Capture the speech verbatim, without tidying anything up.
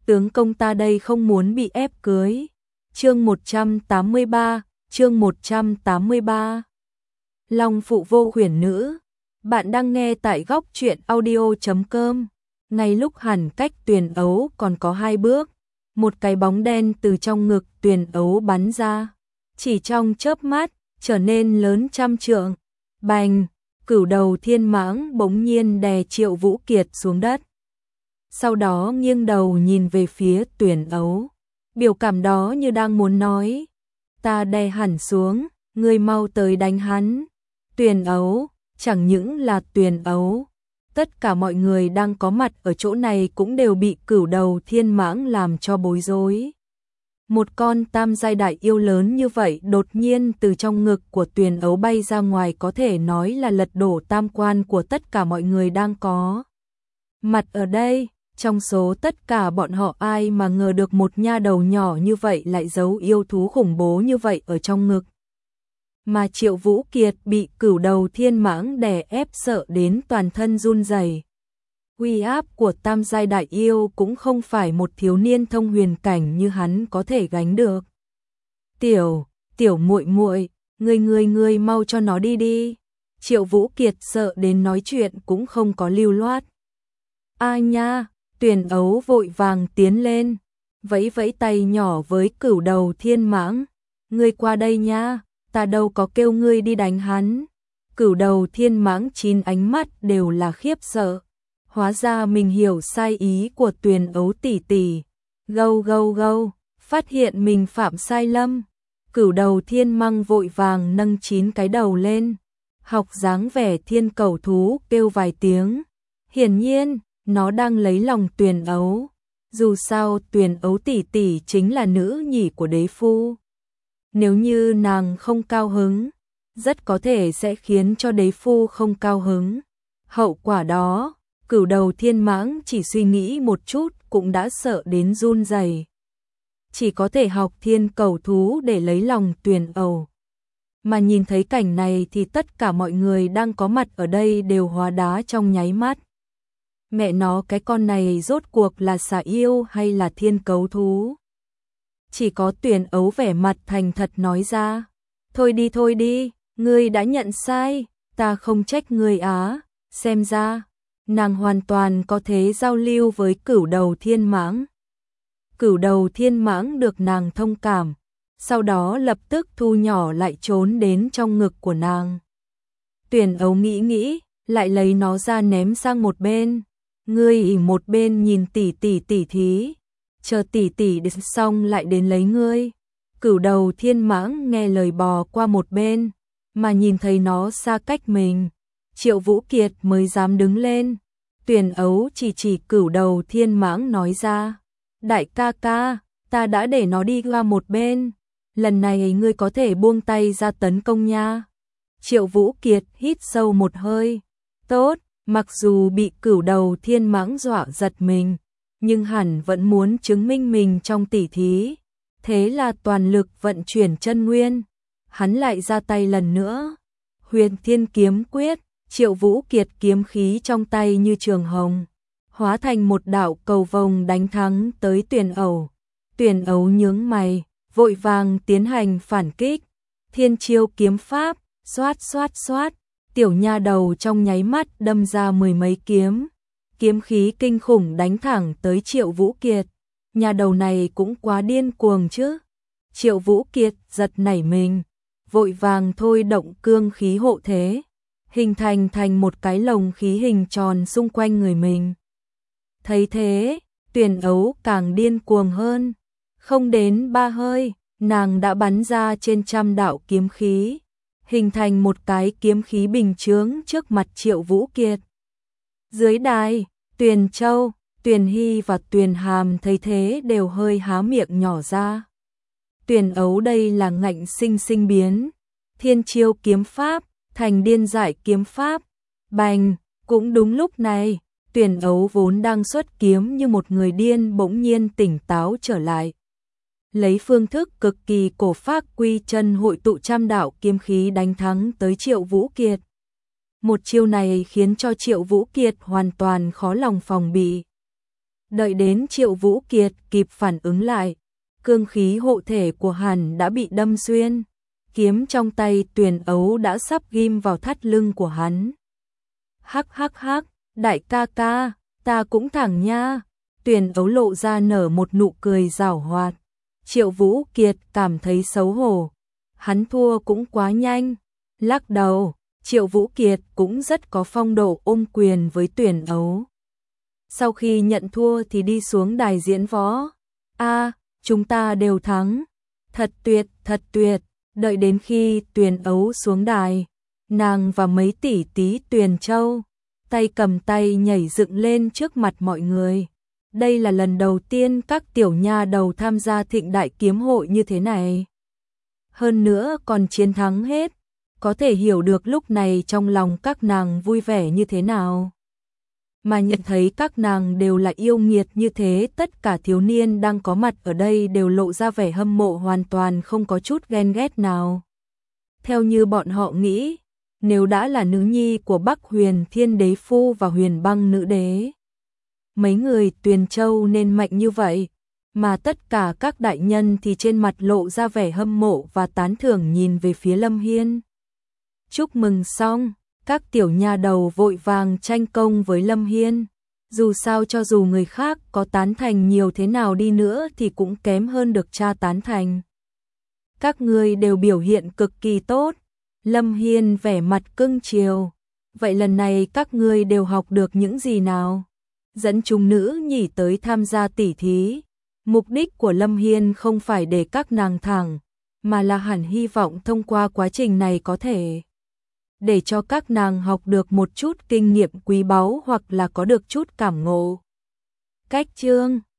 tướng công ta đây không muốn bị ép cưới. Chương một trăm tám mươi ba, chương một trăm tám mươi ba. Long phụ vô huyền nữ. Bạn đang nghe tại góc truyện audio chấm com. Ngay lúc hẳn cách Tuyền Ấu còn có hai bước, một cái bóng đen từ trong ngực Tuyền Ấu bắn ra, chỉ trong chớp mắt trở nên lớn trăm trượng. Bành, cửu đầu thiên mãng bỗng nhiên đè Triệu Vũ Kiệt xuống đất. Sau đó nghiêng đầu nhìn về phía Tuyền Ấu, biểu cảm đó như đang muốn nói, ta đè hẳn xuống, ngươi mau tới đánh hắn. Tuyền Ấu, chẳng những là Tuyền Ấu, tất cả mọi người đang có mặt ở chỗ này cũng đều bị cửu đầu thiên mãng làm cho bối rối. Một con tam giai đại yêu lớn như vậy đột nhiên từ trong ngực của Tuyền Ấu bay ra ngoài, có thể nói là lật đổ tam quan của tất cả mọi người đang có mặt ở đây. Trong số tất cả bọn họ ai mà ngờ được một nha đầu nhỏ như vậy lại giấu yêu thú khủng bố như vậy ở trong ngực. Mà Triệu Vũ Kiệt bị cửu đầu thiên mãng đè ép sợ đến toàn thân run rẩy. Uy áp của tam giai đại yêu cũng không phải một thiếu niên thông huyền cảnh như hắn có thể gánh được. Tiểu, tiểu muội muội, ngươi ngươi ngươi mau cho nó đi đi. Triệu Vũ Kiệt sợ đến nói chuyện cũng không có lưu loát. A nha, Tuyền Ấu vội vàng tiến lên, vẫy vẫy tay nhỏ với cửu đầu thiên mãng. Ngươi qua đây nha, ta đâu có kêu ngươi đi đánh hắn. Cửu đầu thiên mãng chín ánh mắt đều là khiếp sợ. Hóa ra mình hiểu sai ý của Tuyền Ấu tỷ tỷ. Gâu gâu gâu, phát hiện mình phạm sai lầm. Cửu đầu thiên măng vội vàng nâng chín cái đầu lên, học dáng vẻ thiên cẩu thú kêu vài tiếng. Hiển nhiên, nó đang lấy lòng Tuyền Ấu. Dù sao Tuyền Ấu tỷ tỷ chính là nữ nhỉ của đế phu. Nếu như nàng không cao hứng, rất có thể sẽ khiến cho đế phu không cao hứng. Hậu quả đó, cửu đầu thiên mãng chỉ suy nghĩ một chút cũng đã sợ đến run rẩy. Chỉ có thể học thiên cẩu thú để lấy lòng Tuyền Ấu. Mà nhìn thấy cảnh này thì tất cả mọi người đang có mặt ở đây đều hóa đá trong nháy mắt. Mẹ nó, cái con này rốt cuộc là xà yêu hay là thiên cấu thú? Chỉ có Tuyền Ấu vẻ mặt thành thật nói ra. Thôi đi thôi đi, ngươi đã nhận sai, ta không trách ngươi á. Xem ra, nàng hoàn toàn có thể giao lưu với cửu đầu thiên mãng. Cửu đầu thiên mãng được nàng thông cảm, sau đó lập tức thu nhỏ lại trốn đến trong ngực của nàng. Tuyền Ấu nghĩ nghĩ, lại lấy nó ra ném sang một bên. Ngươi ỉ một bên nhìn tỷ tỷ tỷ thí, chờ tỷ tỷ đến xong lại đến lấy ngươi. Cửu đầu thiên mãng nghe lời bò qua một bên, mà nhìn thấy nó xa cách mình, Triệu Vũ Kiệt mới dám đứng lên. Tuyền Ấu chỉ chỉ cửu đầu thiên mãng nói ra, đại ca ca, ta đã để nó đi qua một bên, lần này ngươi có thể buông tay ra tấn công nha. Triệu Vũ Kiệt hít sâu một hơi, tốt. Mặc dù bị cửu đầu thiên mãng dọa giật mình, nhưng hẳn vẫn muốn chứng minh mình trong tỷ thí. Thế là toàn lực vận chuyển chân nguyên. Hắn lại ra tay lần nữa. Huyền Thiên Kiếm Quyết, Triệu Vũ Kiệt kiếm khí trong tay như trường hồng, hóa thành một đạo cầu vồng đánh thắng tới Tuyền Ấu. Tuyền Ấu nhướng mày, vội vàng tiến hành phản kích. Thiên chiêu kiếm pháp, xoát xoát xoát. Tiểu nha đầu trong nháy mắt đâm ra mười mấy kiếm, kiếm khí kinh khủng đánh thẳng tới Triệu Vũ Kiệt. Nha đầu này cũng quá điên cuồng chứ. Triệu Vũ Kiệt giật nảy mình, vội vàng thôi động cương khí hộ thế, hình thành thành một cái lồng khí hình tròn xung quanh người mình. Thấy thế, Tuyền Ấu càng điên cuồng hơn. Không đến ba hơi, nàng đã bắn ra trên trăm đạo kiếm khí, hình thành một cái kiếm khí bình chướng trước mặt Triệu Vũ Kiệt. Dưới đài, Tuyền Châu, Tuyền Hy và Tuyền Hàm thấy thế đều hơi há miệng nhỏ ra. Tuyền Ấu đây là ngạnh sinh sinh biến, thiên chiêu kiếm pháp, thành điên giải kiếm pháp. Bành, cũng đúng lúc này, Tuyền Ấu vốn đang xuất kiếm như một người điên bỗng nhiên tỉnh táo trở lại. Lấy phương thức cực kỳ cổ phác quy chân hội tụ trăm đạo kiếm khí đánh thắng tới Triệu Vũ Kiệt. Một chiêu này khiến cho Triệu Vũ Kiệt hoàn toàn khó lòng phòng bị. Đợi đến Triệu Vũ Kiệt kịp phản ứng lại, cương khí hộ thể của hắn đã bị đâm xuyên, kiếm trong tay Tuyền Ấu đã sắp ghim vào thắt lưng của hắn. Hắc hắc hắc, đại ca ca, ta cũng thẳng nha. Tuyền Ấu lộ ra nở một nụ cười giảo hoạt. Triệu Vũ Kiệt cảm thấy xấu hổ, hắn thua cũng quá nhanh, lắc đầu. Triệu Vũ Kiệt cũng rất có phong độ ôm quyền với Tuyền Ấu. Sau khi nhận thua thì đi xuống đài diễn võ. A, chúng ta đều thắng. Thật tuyệt, thật tuyệt. Đợi đến khi Tuyền Ấu xuống đài, nàng và mấy tỷ tí Tuyền Châu, tay cầm tay nhảy dựng lên trước mặt mọi người. Đây là lần đầu tiên các tiểu nha đầu tham gia thịnh đại kiếm hội như thế này. Hơn nữa còn chiến thắng hết, có thể hiểu được lúc này trong lòng các nàng vui vẻ như thế nào. Mà nhận thấy các nàng đều là yêu nghiệt như thế, tất cả thiếu niên đang có mặt ở đây đều lộ ra vẻ hâm mộ, hoàn toàn không có chút ghen ghét nào. Theo như bọn họ nghĩ, nếu đã là nữ nhi của Bắc Huyền Thiên Đế Phu và Huyền Băng Nữ Đế, mấy người Tuyền Châu nên mạnh như vậy, mà tất cả các đại nhân thì trên mặt lộ ra vẻ hâm mộ và tán thưởng nhìn về phía Lâm Hiên. Chúc mừng xong, các tiểu nha đầu vội vàng tranh công với Lâm Hiên. Dù sao cho dù người khác có tán thành nhiều thế nào đi nữa thì cũng kém hơn được cha tán thành. Các ngươi đều biểu hiện cực kỳ tốt. Lâm Hiên vẻ mặt cưng chiều. Vậy lần này các ngươi đều học được những gì nào? Dẫn chúng nữ nhỉ tới tham gia tỉ thí. Mục đích của Lâm Hiên không phải để các nàng thẳng, mà là hẳn hy vọng thông qua quá trình này có thể để cho các nàng học được một chút kinh nghiệm quý báu hoặc là có được chút cảm ngộ. Cách chương